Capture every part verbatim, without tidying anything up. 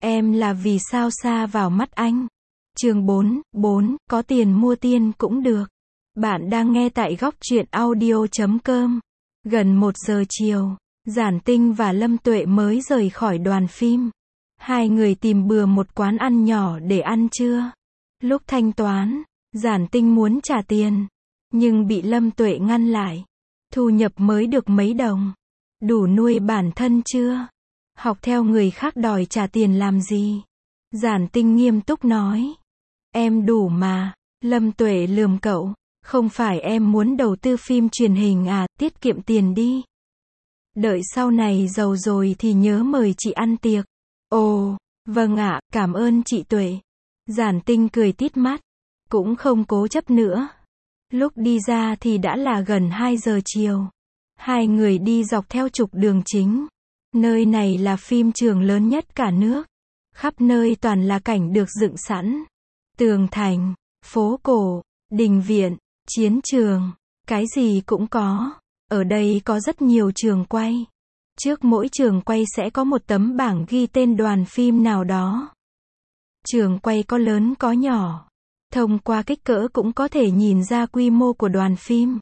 Em là vì sao xa vào mắt anh. Chương bốn, bốn, có tiền mua tiên cũng được. Bạn đang nghe tại góc truyện audio chấm com. Gần một giờ chiều, Giản Tinh và Lâm Tuệ mới rời khỏi đoàn phim. Hai người tìm bừa một quán ăn nhỏ để ăn trưa. Lúc thanh toán, Giản Tinh muốn trả tiền, nhưng bị Lâm Tuệ ngăn lại. Thu nhập mới được mấy đồng. Đủ nuôi bản thân chưa? Học theo người khác đòi trả tiền làm gì? Giản Tinh nghiêm túc nói. Em đủ mà. Lâm Tuệ lườm cậu. Không phải em muốn đầu tư phim truyền hình à, tiết kiệm tiền đi. Đợi sau này giàu rồi thì nhớ mời chị ăn tiệc. Ồ, vâng ạ, cảm ơn chị Tuệ. Giản Tinh cười tít mắt. Cũng không cố chấp nữa. Lúc đi ra thì đã là gần hai giờ chiều. Hai người đi dọc theo trục đường chính. Nơi này là phim trường lớn nhất cả nước. Khắp nơi toàn là cảnh được dựng sẵn. Tường thành, phố cổ, đình viện, chiến trường, cái gì cũng có. Ở đây có rất nhiều trường quay. Trước mỗi trường quay sẽ có một tấm bảng ghi tên đoàn phim nào đó. Trường quay có lớn có nhỏ. Thông qua kích cỡ cũng có thể nhìn ra quy mô của đoàn phim.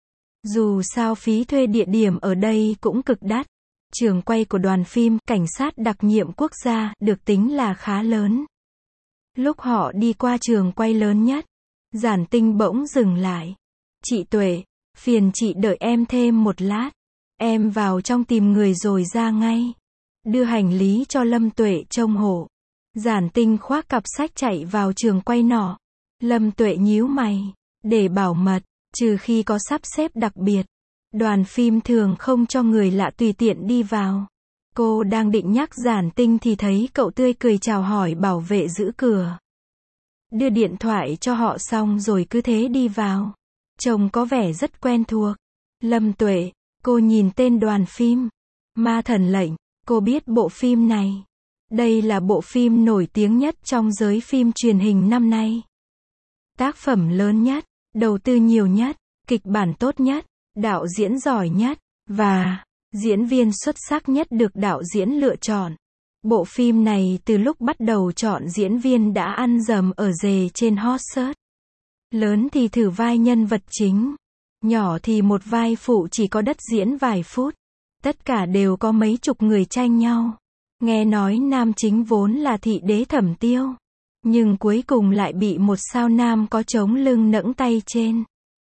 Dù sao phí thuê địa điểm ở đây cũng cực đắt. Trường quay của đoàn phim Cảnh sát đặc nhiệm quốc gia được tính là khá lớn. Lúc họ đi qua trường quay lớn nhất, Giản Tinh bỗng dừng lại. Chị Tuệ, phiền chị đợi em thêm một lát. Em vào trong tìm người rồi ra ngay. Đưa hành lý cho Lâm Tuệ trông hộ. Giản Tinh khoác cặp sách chạy vào trường quay nọ. Lâm Tuệ nhíu mày. Để bảo mật, trừ khi có sắp xếp đặc biệt, đoàn phim thường không cho người lạ tùy tiện đi vào. Cô đang định nhắc Giản Tinh thì thấy cậu tươi cười chào hỏi bảo vệ giữ cửa. Đưa điện thoại cho họ xong rồi cứ thế đi vào. Trông có vẻ rất quen thuộc. Lâm Tuệ, cô nhìn tên đoàn phim. Ma Thần Lệnh, cô biết bộ phim này. Đây là bộ phim nổi tiếng nhất trong giới phim truyền hình năm nay. Tác phẩm lớn nhất, đầu tư nhiều nhất, kịch bản tốt nhất, đạo diễn giỏi nhất, và diễn viên xuất sắc nhất được đạo diễn lựa chọn. Bộ phim này từ lúc bắt đầu chọn diễn viên đã ăn dầm ở dề trên hot search. Lớn thì thử vai nhân vật chính, nhỏ thì một vai phụ chỉ có đất diễn vài phút. Tất cả đều có mấy chục người tranh nhau. Nghe nói nam chính vốn là thị đế Thẩm Tiêu, nhưng cuối cùng lại bị một sao nam có chống lưng nẫng tay trên.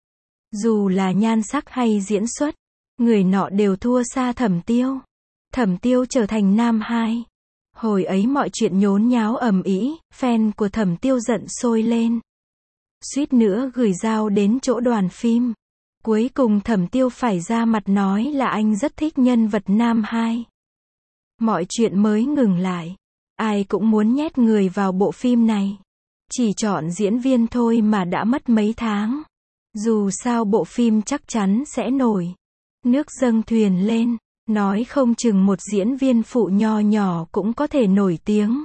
Dù là nhan sắc hay diễn xuất, người nọ đều thua xa Thẩm Tiêu. Thẩm Tiêu trở thành nam hai. Hồi ấy mọi chuyện nhốn nháo ầm ĩ, fan của Thẩm Tiêu giận sôi lên. Suýt nữa gửi dao đến chỗ đoàn phim. Cuối cùng Thẩm Tiêu phải ra mặt nói là anh rất thích nhân vật nam hai. Mọi chuyện mới ngừng lại. Ai cũng muốn nhét người vào bộ phim này. Chỉ chọn diễn viên thôi mà đã mất mấy tháng. Dù sao bộ phim chắc chắn sẽ nổi. Nước dâng thuyền lên. Nói không chừng một diễn viên phụ nho nhỏ cũng có thể nổi tiếng.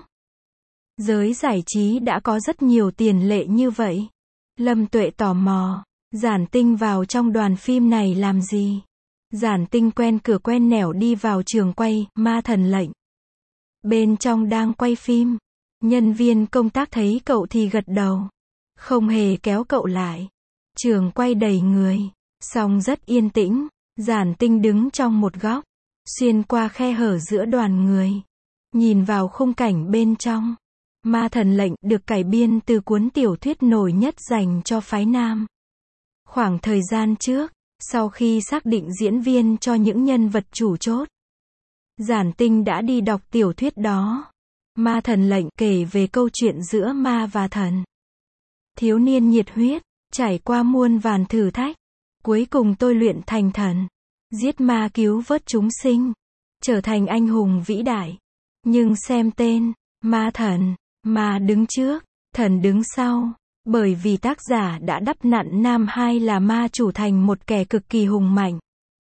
Giới giải trí đã có rất nhiều tiền lệ như vậy. Lâm Tuệ tò mò. Giản Tinh vào trong đoàn phim này làm gì? Giản Tinh quen cửa quen nẻo đi vào trường quay Ma Thần Lệnh. Bên trong đang quay phim. Nhân viên công tác thấy cậu thì gật đầu. Không hề kéo cậu lại. Trường quay đầy người. Song rất yên tĩnh. Giản Tinh đứng trong một góc. Xuyên qua khe hở giữa đoàn người. Nhìn vào khung cảnh bên trong. Ma Thần Lệnh được cải biên từ cuốn tiểu thuyết nổi nhất dành cho phái nam. Khoảng thời gian trước, sau khi xác định diễn viên cho những nhân vật chủ chốt, Giản Tinh đã đi đọc tiểu thuyết đó. Ma Thần Lệnh kể về câu chuyện giữa ma và thần. Thiếu niên nhiệt huyết, trải qua muôn vàn thử thách, cuối cùng tôi luyện thành thần. Giết ma cứu vớt chúng sinh, trở thành anh hùng vĩ đại. Nhưng xem tên, ma thần, ma đứng trước, thần đứng sau. Bởi vì tác giả đã đắp nặn nam hai là ma chủ thành một kẻ cực kỳ hùng mạnh.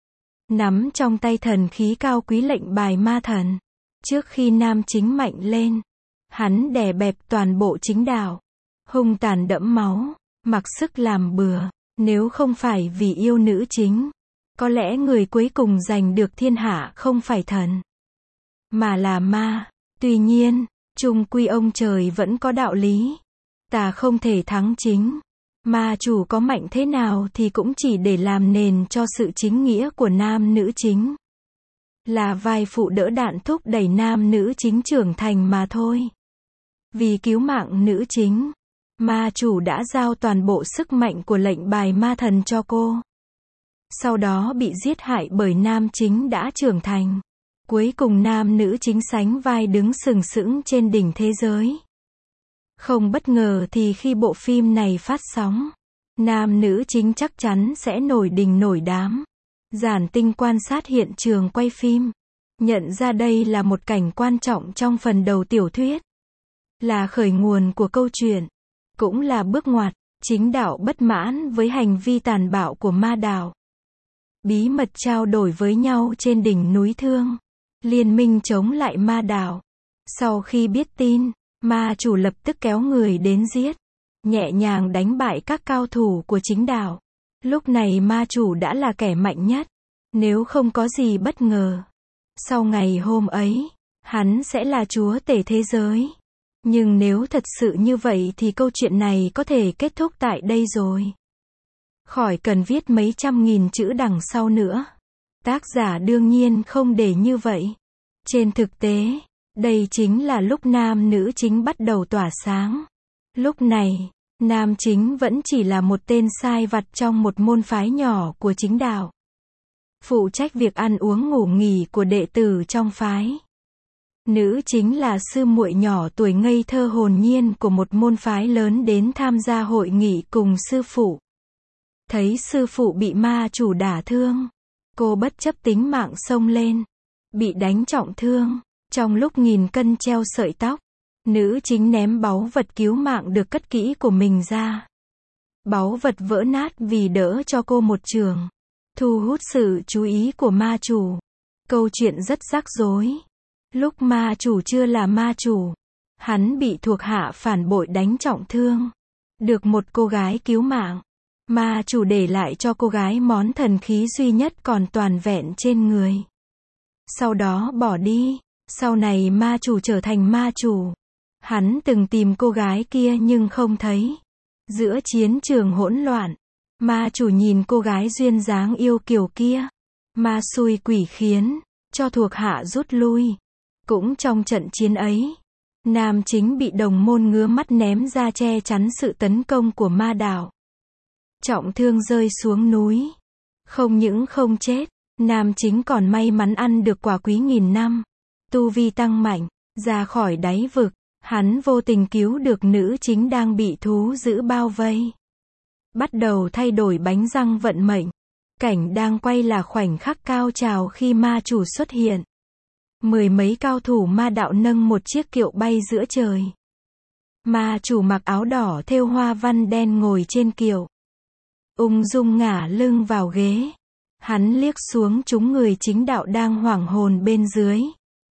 Nắm trong tay thần khí cao quý lệnh bài ma thần. Trước khi nam chính mạnh lên, hắn đè bẹp toàn bộ chính đạo. Hung tàn đẫm máu, mặc sức làm bừa. Nếu không phải vì yêu nữ chính, có lẽ người cuối cùng giành được thiên hạ không phải thần, mà là ma. Tuy nhiên, Chung quy ông trời vẫn có đạo lý. Tà không thể thắng chính. Ma chủ có mạnh thế nào thì cũng chỉ để làm nền cho sự chính nghĩa của nam nữ chính. Là vai phụ đỡ đạn thúc đẩy nam nữ chính trưởng thành mà thôi. Vì cứu mạng nữ chính, ma chủ đã giao toàn bộ sức mạnh của lệnh bài ma thần cho cô. Sau đó bị giết hại bởi nam chính đã trưởng thành. Cuối cùng nam nữ chính sánh vai đứng sừng sững trên đỉnh thế giới. Không bất ngờ thì khi bộ phim này phát sóng, nam nữ chính chắc chắn sẽ nổi đình nổi đám. Giản Tinh quan sát hiện trường quay phim, nhận ra đây là một cảnh quan trọng trong phần đầu tiểu thuyết. Là khởi nguồn của câu chuyện, cũng là bước ngoặt. Chính đạo bất mãn với hành vi tàn bạo của ma đạo, bí mật trao đổi với nhau trên đỉnh núi Thương. Liên minh chống lại ma đạo. Sau khi biết tin, ma chủ lập tức kéo người đến giết, nhẹ nhàng đánh bại các cao thủ của chính đạo. Lúc này ma chủ đã là kẻ mạnh nhất. Nếu không có gì bất ngờ, sau ngày hôm ấy, hắn sẽ là chúa tể thế giới. Nhưng nếu thật sự như vậy thì câu chuyện này có thể kết thúc tại đây rồi. Khỏi cần viết mấy trăm nghìn chữ đằng sau nữa. Tác giả đương nhiên không để như vậy. Trên thực tế, đây chính là lúc nam nữ chính bắt đầu tỏa sáng. Lúc này, nam chính vẫn chỉ là một tên sai vặt trong một môn phái nhỏ của chính đạo. Phụ trách việc ăn uống ngủ nghỉ của đệ tử trong phái. Nữ chính là sư muội nhỏ tuổi ngây thơ hồn nhiên của một môn phái lớn đến tham gia hội nghị cùng sư phụ. Thấy sư phụ bị ma chủ đả thương, cô bất chấp tính mạng xông lên, bị đánh trọng thương. Trong lúc nghìn cân treo sợi tóc, nữ chính ném báu vật cứu mạng được cất kỹ của mình ra. Báu vật vỡ nát vì đỡ cho cô một chưởng, thu hút sự chú ý của ma chủ. Câu chuyện rất rắc rối. Lúc ma chủ chưa là ma chủ, hắn bị thuộc hạ phản bội đánh trọng thương, được một cô gái cứu mạng. Ma chủ để lại cho cô gái món thần khí duy nhất còn toàn vẹn trên người. Sau đó bỏ đi. Sau này ma chủ trở thành ma chủ. Hắn từng tìm cô gái kia nhưng không thấy. Giữa chiến trường hỗn loạn, ma chủ nhìn cô gái duyên dáng yêu kiều kia. Ma xui quỷ khiến, cho thuộc hạ rút lui. Cũng trong trận chiến ấy, nam chính bị đồng môn ngứa mắt ném ra che chắn sự tấn công của ma đạo. Trọng thương rơi xuống núi. Không những không chết, nam chính còn may mắn ăn được quả quý nghìn năm. Tu vi tăng mạnh, ra khỏi đáy vực, hắn vô tình cứu được nữ chính đang bị thú dữ bao vây. Bắt đầu thay đổi bánh răng vận mệnh. Cảnh đang quay là khoảnh khắc cao trào khi ma chủ xuất hiện. Mười mấy cao thủ ma đạo nâng một chiếc kiệu bay giữa trời. Ma chủ mặc áo đỏ thêu hoa văn đen ngồi trên kiệu, ung dung ngả lưng vào ghế. Hắn liếc xuống chúng người chính đạo đang hoảng hồn bên dưới.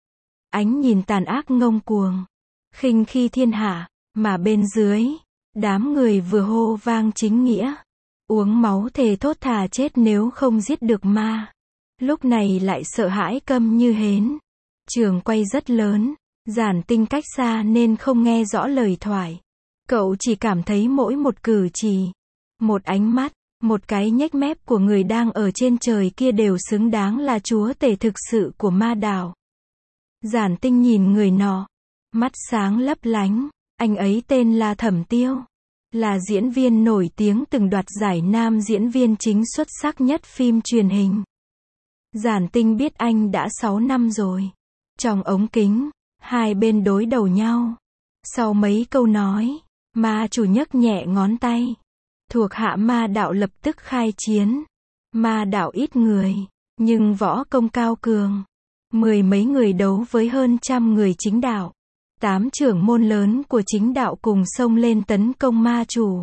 Ánh nhìn tàn ác ngông cuồng, khinh khi thiên hạ, mà bên dưới, đám người vừa hô vang chính nghĩa, uống máu thề thốt thà chết nếu không giết được ma. Lúc này lại sợ hãi câm như hến. Trường quay rất lớn, Giản Tinh cách xa nên không nghe rõ lời thoại. Cậu chỉ cảm thấy mỗi một cử chỉ, một ánh mắt, một cái nhếch mép của người đang ở trên trời kia đều xứng đáng là chúa tể thực sự của ma đạo. Giản Tinh nhìn người nọ, mắt sáng lấp lánh. Anh ấy tên là Thẩm Tiêu, là diễn viên nổi tiếng từng đoạt giải nam diễn viên chính xuất sắc nhất phim truyền hình. Giản Tinh biết anh đã sáu năm rồi. Trong ống kính, hai bên đối đầu nhau. Sau mấy câu nói, ma chủ nhấc nhẹ ngón tay. Thuộc hạ ma đạo lập tức khai chiến. Ma đạo ít người, nhưng võ công cao cường. Mười mấy người đấu với hơn trăm người chính đạo. Tám trưởng môn lớn của chính đạo cùng xông lên tấn công ma chủ.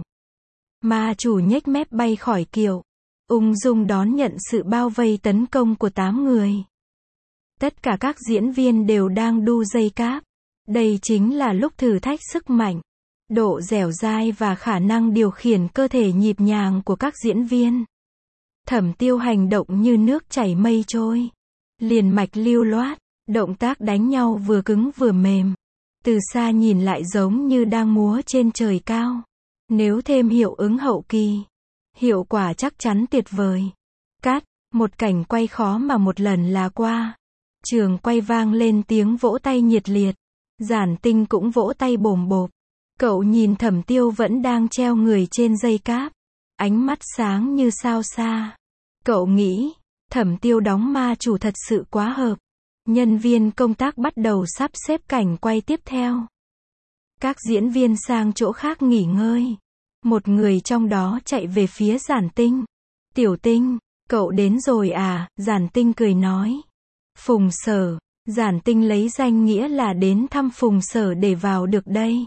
Ma chủ nhếch mép bay khỏi kiệu, ung dung đón nhận sự bao vây tấn công của tám người. Tất cả các diễn viên đều đang đu dây cáp. Đây chính là lúc thử thách sức mạnh, độ dẻo dai và khả năng điều khiển cơ thể nhịp nhàng của các diễn viên. Thẩm Tiêu hành động như nước chảy mây trôi, liền mạch lưu loát, động tác đánh nhau vừa cứng vừa mềm. Từ xa nhìn lại giống như đang múa trên trời cao. Nếu thêm hiệu ứng hậu kỳ, hiệu quả chắc chắn tuyệt vời. Cắt, một cảnh quay khó mà một lần là qua. Trường quay vang lên tiếng vỗ tay nhiệt liệt. Giản Tinh cũng vỗ tay bồm bộp. Cậu nhìn Thẩm Tiêu vẫn đang treo người trên dây cáp. Ánh mắt sáng như sao xa. Cậu nghĩ, Thẩm Tiêu đóng ma chủ thật sự quá hợp. Nhân viên công tác bắt đầu sắp xếp cảnh quay tiếp theo. Các diễn viên sang chỗ khác nghỉ ngơi. Một người trong đó chạy về phía Giản Tinh. Tiểu Tinh, cậu đến rồi à? Giản Tinh cười nói. Phùng Sở. Giản Tinh lấy danh nghĩa là đến thăm Phùng Sở để vào được đây.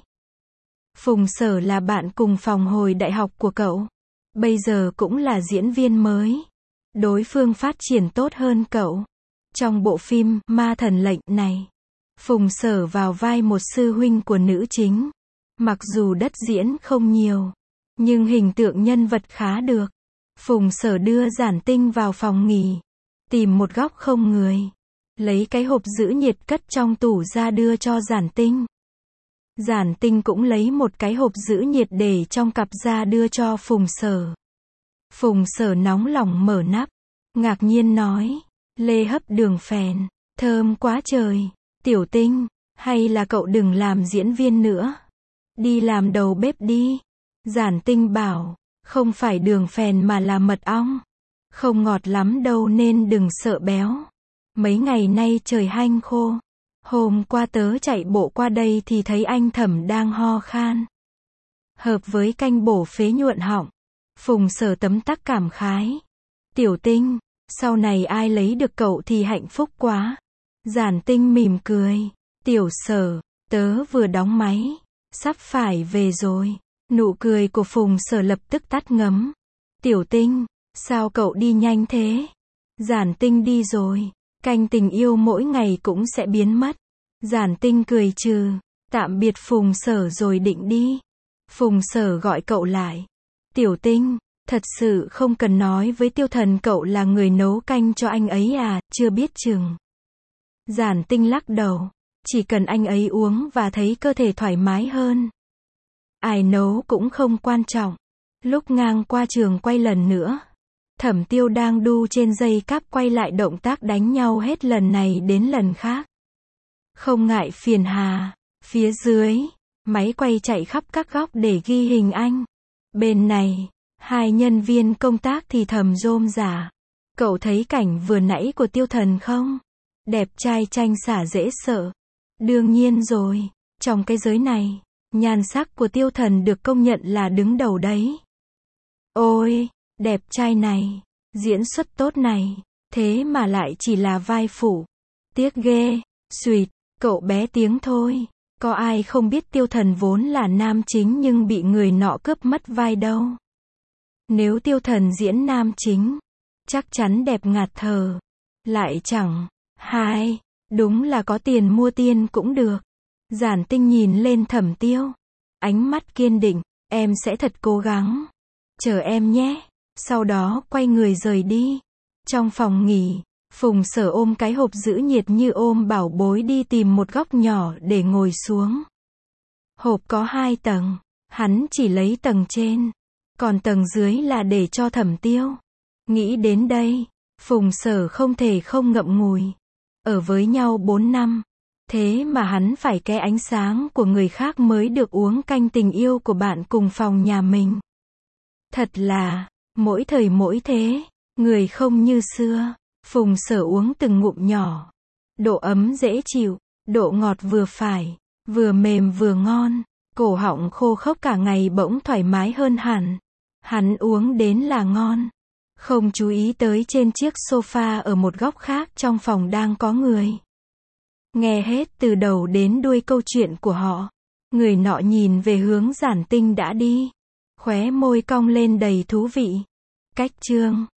Phùng Sở là bạn cùng phòng hồi đại học của cậu. Bây giờ cũng là diễn viên mới. Đối phương phát triển tốt hơn cậu. Trong bộ phim Ma Thần Lệnh này, Phùng Sở vào vai một sư huynh của nữ chính. Mặc dù đất diễn không nhiều, nhưng hình tượng nhân vật khá được. Phùng Sở đưa Giản Tinh vào phòng nghỉ, tìm một góc không người, lấy cái hộp giữ nhiệt cất trong tủ ra đưa cho Giản Tinh. Giản Tinh cũng lấy một cái hộp giữ nhiệt để trong cặp ra đưa cho Phùng Sở. Phùng Sở nóng lòng mở nắp, ngạc nhiên nói, lê hấp đường phèn, thơm quá trời. Tiểu Tinh, hay là cậu đừng làm diễn viên nữa, đi làm đầu bếp đi. Giản Tinh bảo, không phải đường phèn mà là mật ong, không ngọt lắm đâu nên đừng sợ béo. Mấy ngày nay trời hanh khô. Hôm qua tớ chạy bộ qua đây thì thấy anh Thẩm đang ho khan. Hợp với canh bổ phế nhuận họng. Phùng Sở tấm tắc cảm khái. Tiểu Tinh, sau này ai lấy được cậu thì hạnh phúc quá. Giản Tinh mỉm cười. Tiểu Sở, tớ vừa đóng máy, sắp phải về rồi. Nụ cười của Phùng Sở lập tức tắt ngấm. Tiểu Tinh, sao cậu đi nhanh thế? Giản Tinh đi rồi. Canh tình yêu mỗi ngày cũng sẽ biến mất. Giản Tinh cười trừ. Tạm biệt Phùng Sở rồi định đi. Phùng Sở gọi cậu lại. Tiểu Tinh, thật sự không cần nói với Tiêu Thần cậu là người nấu canh cho anh ấy à, chưa biết chừng. Giản Tinh lắc đầu. Chỉ cần anh ấy uống và thấy cơ thể thoải mái hơn. Ai nấu cũng không quan trọng. Lúc ngang qua trường quay lần nữa, Thẩm Tiêu đang đu trên dây cáp quay lại động tác đánh nhau hết lần này đến lần khác. Không ngại phiền hà. Phía dưới, máy quay chạy khắp các góc để ghi hình anh. Bên này, hai nhân viên công tác thì thầm rôm rả. Cậu thấy cảnh vừa nãy của Tiêu Thần không? Đẹp trai tranh xả dễ sợ. Đương nhiên rồi, trong cái giới này, nhan sắc của Tiêu Thần được công nhận là đứng đầu đấy. Ôi, đẹp trai này, diễn xuất tốt này, thế mà lại chỉ là vai phụ. Tiếc ghê. Xuyệt, cậu bé tiếng thôi. Có ai không biết Tiêu Thần vốn là nam chính nhưng bị người nọ cướp mất vai đâu. Nếu Tiêu Thần diễn nam chính, chắc chắn đẹp ngạt thở. Lại chẳng, hai, đúng là có tiền mua tiên cũng được. Giản Tinh nhìn lên Thẩm Tiêu, ánh mắt kiên định, em sẽ thật cố gắng. Chờ em nhé. Sau đó quay người rời đi. Trong phòng nghỉ, Phùng Sở ôm cái hộp giữ nhiệt như ôm bảo bối đi tìm một góc nhỏ để ngồi xuống. Hộp có hai tầng, hắn chỉ lấy tầng trên, còn tầng dưới là để cho Thẩm Tiêu. Nghĩ đến đây, Phùng Sở không thể không ngậm ngùi. Ở với nhau bốn năm, thế mà hắn phải ke ánh sáng của người khác mới được uống canh tình yêu của bạn cùng phòng nhà mình. Thật là, mỗi thời mỗi thế, người không như xưa. Phùng Sở uống từng ngụm nhỏ. Độ ấm dễ chịu, độ ngọt vừa phải, vừa mềm vừa ngon. Cổ họng khô khốc cả ngày bỗng thoải mái hơn hẳn. Hắn uống đến là ngon. Không chú ý tới trên chiếc sofa ở một góc khác trong phòng đang có người. Nghe hết từ đầu đến đuôi câu chuyện của họ. Người nọ nhìn về hướng Giản Tinh đã đi. Khóe môi cong lên đầy thú vị. Cách chương